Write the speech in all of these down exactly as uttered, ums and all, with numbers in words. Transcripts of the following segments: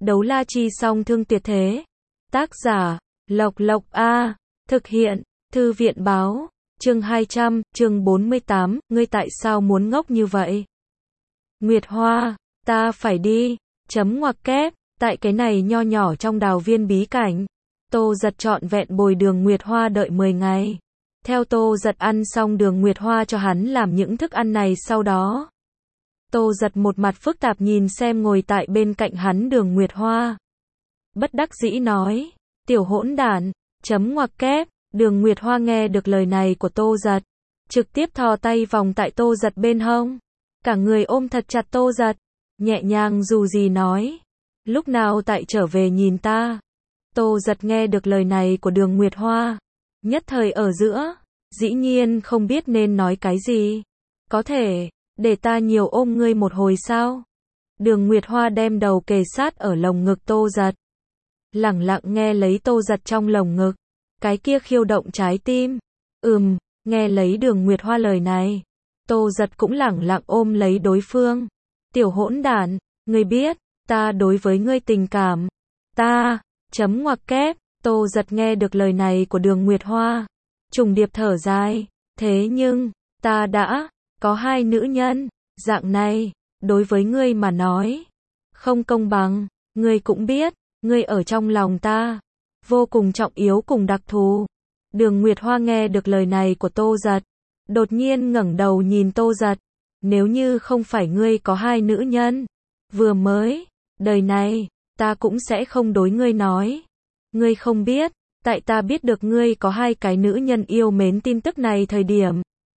Đấu la chi song thương tuyệt thế. Tác giả, Lộc Lộc A. Thực hiện, Thư viện báo. Chương hai trăm, chương bốn mươi tám, ngươi tại sao muốn ngốc như vậy? Nguyệt Hoa, ta phải đi, chấm ngoặc kép, tại cái này nho nhỏ trong đào viên bí cảnh. Tô Giật trọn vẹn bồi Đường Nguyệt Hoa đợi mười ngày. Theo Tô Giật ăn xong Đường Nguyệt Hoa cho hắn làm những thức ăn này sau đó. Tô Giật một mặt phức tạp nhìn xem ngồi tại bên cạnh hắn Đường Nguyệt Hoa. Bất đắc dĩ nói, tiểu hỗn đản, chấm ngoặc kép, Đường Nguyệt Hoa nghe được lời này của Tô Giật. Trực tiếp thò tay vòng tại Tô Giật bên hông. Cả người ôm thật chặt Tô Giật. Nhẹ nhàng dù gì nói. Lúc nào tại trở về nhìn ta. Tô Giật nghe được lời này của Đường Nguyệt Hoa. Nhất thời ở giữa. Dĩ nhiên không biết nên nói cái gì. Có thể, để ta nhiều ôm ngươi một hồi sao? Đường Nguyệt Hoa đem đầu kề sát ở lồng ngực Tô Giật. Lẳng lặng nghe lấy Tô Giật trong lồng ngực. Cái kia khiêu động trái tim. Ừm, nghe lấy Đường Nguyệt Hoa lời này. Tô Giật cũng lẳng lặng ôm lấy đối phương. Tiểu hỗn đản, ngươi biết, ta đối với ngươi tình cảm. Ta, chấm ngoặc kép, Tô Giật nghe được lời này của Đường Nguyệt Hoa. Trùng điệp thở dài. Thế nhưng, ta đã, có hai nữ nhân, dạng này, đối với ngươi mà nói. Không công bằng, ngươi cũng biết, ngươi ở trong lòng ta. Vô cùng trọng yếu cùng đặc thù. Đường Nguyệt Hoa nghe được lời này của Tô Giật. Đột nhiên ngẩng đầu nhìn Tô Giật. Nếu như không phải ngươi có hai nữ nhân. Vừa mới, đời này, ta cũng sẽ không đối ngươi nói. Ngươi không biết, tại ta biết được ngươi có hai cái nữ nhân yêu mến tin tức này thời điểm.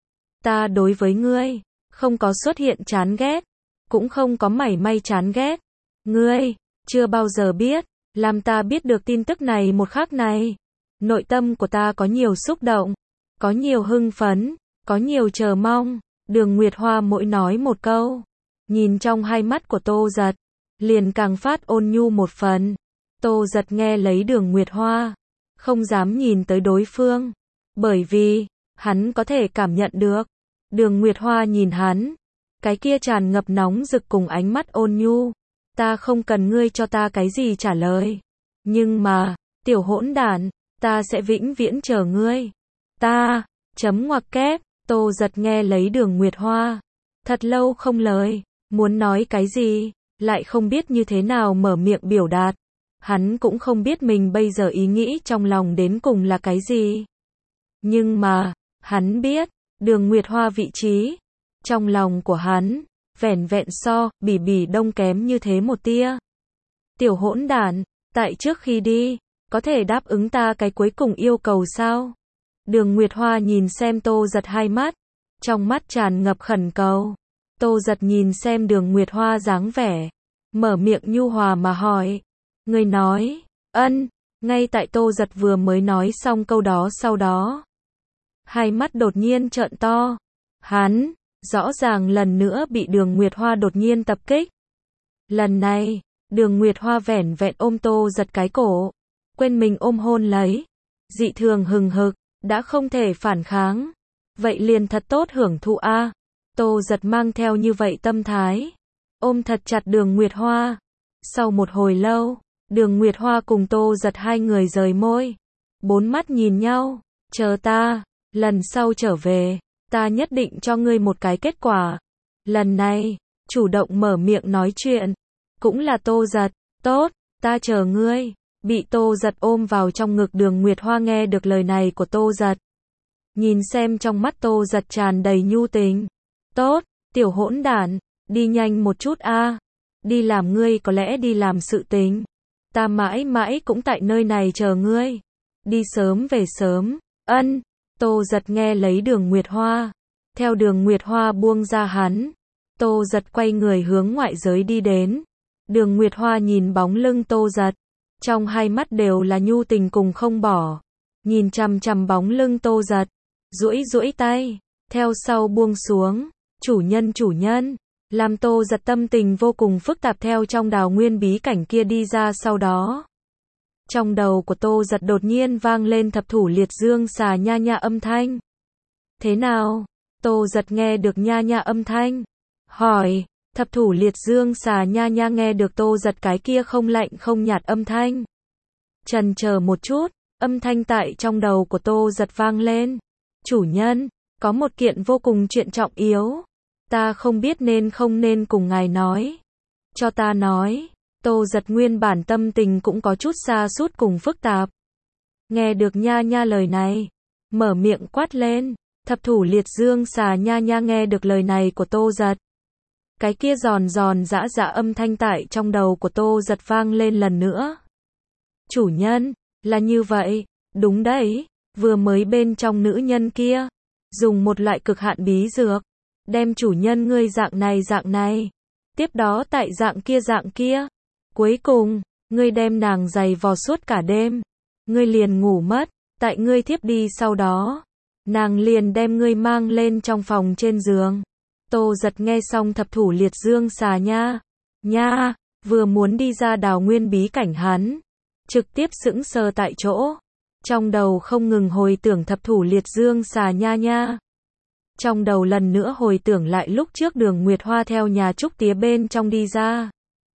Ta đối với ngươi, không có xuất hiện chán ghét. Cũng không có mảy may chán ghét. Ngươi, chưa bao giờ biết. Làm ta biết được tin tức này một khắc này. Nội tâm của ta có nhiều xúc động. Có nhiều hưng phấn. Có nhiều chờ mong. Đường Nguyệt Hoa mỗi nói một câu. Nhìn trong hai mắt của Tô Giật. Liền càng phát ôn nhu một phần. Tô Giật nghe lấy Đường Nguyệt Hoa. Không dám nhìn tới đối phương. Bởi vì, hắn có thể cảm nhận được. Đường Nguyệt Hoa nhìn hắn. Cái kia tràn ngập nóng rực cùng ánh mắt ôn nhu. Ta không cần ngươi cho ta cái gì trả lời. Nhưng mà, tiểu hỗn đản, ta sẽ vĩnh viễn chờ ngươi. Ta, chấm ngoặc kép, Tô Giật nghe lấy Đường Nguyệt Hoa. Thật lâu không lời, muốn nói cái gì, lại không biết như thế nào mở miệng biểu đạt. Hắn cũng không biết mình bây giờ ý nghĩ trong lòng đến cùng là cái gì. Nhưng mà, hắn biết, Đường Nguyệt Hoa vị trí, trong lòng của hắn, vẻn vẹn so, bỉ bỉ đông kém như thế một tia. Tiểu hỗn đản, tại trước khi đi, có thể đáp ứng ta cái cuối cùng yêu cầu sao? Đường Nguyệt Hoa nhìn xem Tô Giật hai mắt, trong mắt tràn ngập khẩn cầu. Tô Giật nhìn xem Đường Nguyệt Hoa dáng vẻ, mở miệng nhu hòa mà hỏi. Người nói, ân, ngay tại Tô Giật vừa mới nói xong câu đó sau đó. Hai mắt đột nhiên trợn to. Hắn, rõ ràng lần nữa bị Đường Nguyệt Hoa đột nhiên tập kích. Lần này, Đường Nguyệt Hoa vẻn vẹn ôm Tô Giật cái cổ, quên mình ôm hôn lấy. Dị thường hừng hực, đã không thể phản kháng. Vậy liền thật tốt hưởng thụ a. Tô Giật mang theo như vậy tâm thái, ôm thật chặt Đường Nguyệt Hoa. Sau một hồi lâu, Đường Nguyệt Hoa cùng Tô Giật hai người rời môi. Bốn mắt nhìn nhau, chờ ta, lần sau trở về. Ta nhất định cho ngươi một cái kết quả. Lần này, chủ động mở miệng nói chuyện. Cũng là Tô Giật. Tốt, ta chờ ngươi. Bị Tô Giật ôm vào trong ngực Đường Nguyệt Hoa nghe được lời này của Tô Giật. Nhìn xem trong mắt Tô Giật tràn đầy nhu tình. Tốt, tiểu hỗn đản, đi nhanh một chút a. Đi làm ngươi có lẽ đi làm sự tình. Ta mãi mãi cũng tại nơi này chờ ngươi. Đi sớm về sớm. Ân. Tô Giật nghe lấy Đường Nguyệt Hoa. Theo Đường Nguyệt Hoa buông ra hắn. Tô Giật quay người hướng ngoại giới đi đến. Đường Nguyệt Hoa nhìn bóng lưng Tô Giật. Trong hai mắt đều là nhu tình cùng không bỏ. Nhìn chằm chằm bóng lưng Tô Giật. Duỗi duỗi tay. Theo sau buông xuống. Chủ nhân chủ nhân. Làm Tô Giật tâm tình vô cùng phức tạp theo trong đào nguyên bí cảnh kia đi ra sau đó. Trong đầu của Tô Giật đột nhiên vang lên thập thủ liệt dương xà nha nha âm thanh. Thế nào? Tô Giật nghe được nha nha âm thanh. Hỏi, Thập thủ liệt dương xà nha nha nghe được Tô Giật cái kia không lạnh không nhạt âm thanh. Chần chờ một chút, âm thanh tại trong đầu của Tô Giật vang lên. Chủ nhân, có một kiện vô cùng chuyện trọng yếu. Ta không biết nên không nên cùng ngài nói. Cho ta nói. Tô Giật nguyên bản tâm tình cũng có chút sa sút cùng phức tạp. Nghe được nha nha lời này, mở miệng quát lên. Thập thủ liệt dương xà nha nha nghe được lời này của Tô Giật. Cái kia giòn giòn giã giã âm thanh tại trong đầu của Tô Giật vang lên lần nữa. Chủ nhân, là như vậy, đúng đấy, vừa mới bên trong nữ nhân kia, dùng một loại cực hạn bí dược, đem chủ nhân ngươi dạng này dạng này, tiếp đó tại dạng kia dạng kia, cuối cùng, ngươi đem nàng giày vò suốt cả đêm, ngươi liền ngủ mất, tại ngươi thiếp đi sau đó, nàng liền đem ngươi mang lên trong phòng trên giường. Tô Giật nghe xong thập thủ liệt dương xà nha, nha, vừa muốn đi ra đào nguyên bí cảnh hắn, trực tiếp sững sờ tại chỗ, trong đầu không ngừng hồi tưởng thập thủ liệt dương xà nha nha. Trong đầu lần nữa hồi tưởng lại lúc trước Đường Nguyệt Hoa theo nhà trúc tía bên trong đi ra,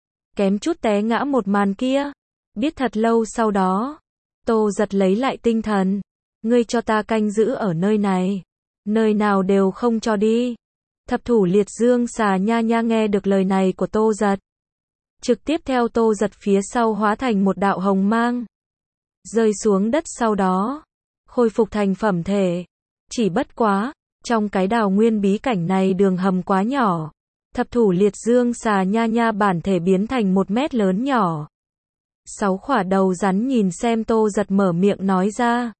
kém chút té ngã một màn kia, biết thật lâu sau đó, Tô Giật lấy lại tinh thần, ngươi cho ta canh giữ ở nơi này, nơi nào đều không cho đi. Thập thủ liệt dương xà nha nha nghe được lời này của Tô Giật, trực tiếp theo Tô Giật phía sau hóa thành một đạo hồng mang, rơi xuống đất sau đó, khôi phục thành phẩm thể. Chỉ bất quá, trong cái đào nguyên bí cảnh này đường hầm quá nhỏ, thập thủ liệt dương xà nha nha bản thể biến thành một mét lớn nhỏ. Sáu khỏa đầu rắn nhìn xem Tô Giật mở miệng nói ra.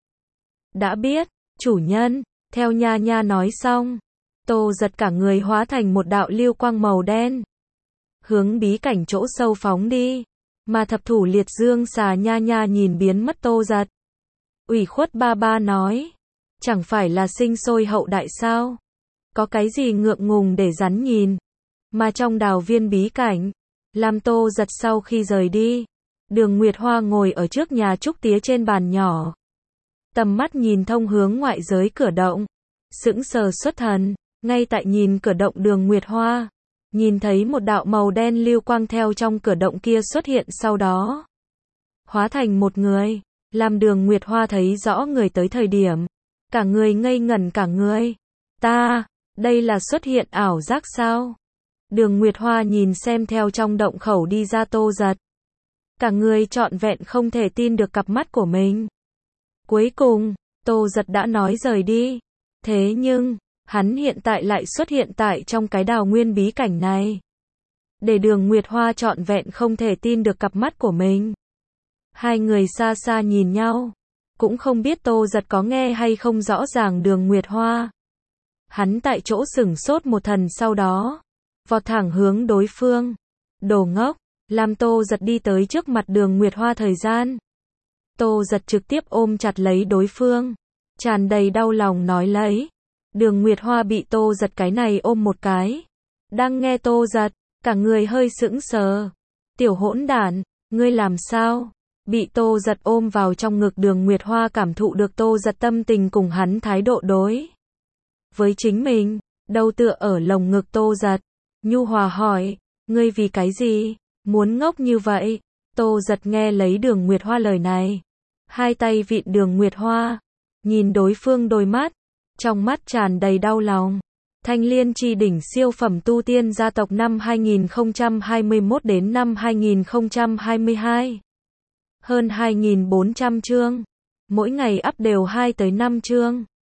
Đã biết, chủ nhân, theo nha nha nói xong. Tô Giật cả người hóa thành một đạo lưu quang màu đen, hướng bí cảnh chỗ sâu phóng đi, mà thập thủ liệt dương xà nha nha nhìn biến mất Tô Giật. Ủy khuất ba ba nói, chẳng phải là sinh sôi hậu đại sao? Có cái gì ngượng ngùng để rắn nhìn? Mà trong đào viên bí cảnh, làm Tô Giật sau khi rời đi, Đường Nguyệt Hoa ngồi ở trước nhà trúc tía trên bàn nhỏ, tầm mắt nhìn thông hướng ngoại giới cửa động, sững sờ xuất thần. Ngay tại nhìn cửa động Đường Nguyệt Hoa, nhìn thấy một đạo màu đen lưu quang theo trong cửa động kia xuất hiện sau đó, hóa thành một người, làm Đường Nguyệt Hoa thấy rõ người tới thời điểm, cả người ngây ngẩn cả người. Ta, đây là xuất hiện ảo giác sao? Đường Nguyệt Hoa nhìn xem theo trong động khẩu đi ra Tô Giật, cả người trọn vẹn không thể tin được cặp mắt của mình. Cuối cùng, Tô Giật đã nói rời đi, thế nhưng hắn hiện tại lại xuất hiện tại trong cái đào nguyên bí cảnh này. Để Đường Nguyệt Hoa trọn vẹn không thể tin được cặp mắt của mình. Hai người xa xa nhìn nhau, cũng không biết Tô Giật có nghe hay không rõ ràng Đường Nguyệt Hoa. Hắn tại chỗ sửng sốt một thần sau đó, vọt thẳng hướng đối phương. Đồ ngốc, làm Tô Giật đi tới trước mặt Đường Nguyệt Hoa thời gian. Tô Giật trực tiếp ôm chặt lấy đối phương, tràn đầy đau lòng nói lấy. Đường Nguyệt Hoa bị Tô Giật cái này ôm một cái. Đang nghe Tô Giật, cả người hơi sững sờ. Tiểu hỗn đản, ngươi làm sao? Bị Tô Giật ôm vào trong ngực Đường Nguyệt Hoa cảm thụ được Tô Giật tâm tình cùng hắn thái độ đối với chính mình, đầu tựa ở lồng ngực Tô Giật. Nhu hòa hỏi, ngươi vì cái gì? Muốn ngốc như vậy? Tô Giật nghe lấy Đường Nguyệt Hoa lời này. Hai tay vịn Đường Nguyệt Hoa, nhìn đối phương đôi mắt. Trong mắt tràn đầy đau lòng. Thanh Liên Chi đỉnh siêu phẩm tu tiên gia tộc năm hai nghìn không trăm hai mươi mốt đến năm hai nghìn không trăm hai mươi hai. Hơn hai nghìn bốn trăm chương. Mỗi ngày up đều hai tới năm chương.